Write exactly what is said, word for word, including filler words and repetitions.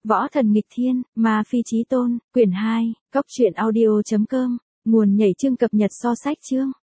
Võ thần nghịch thiên, ma phi chí tôn, quyển hai, cốc truyện audio chấm com, nguồn nhảy chương cập nhật so sách chương.